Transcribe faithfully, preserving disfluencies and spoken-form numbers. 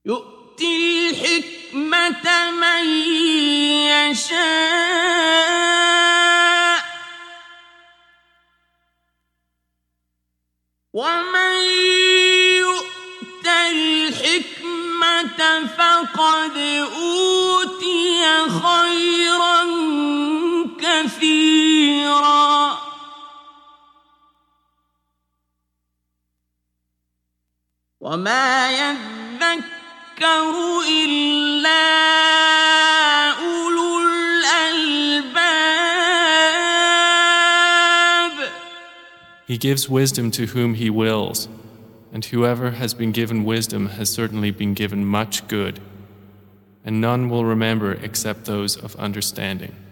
يؤتي الحكمة من يشاء ومن يؤت الحكمة فقد أوتي خيرا كثيرا وما يذكر إلا أولو الألباب. He gives wisdom to whom he wills, and whoever has been given wisdom has certainly been given much good, and none will remember except those of understanding.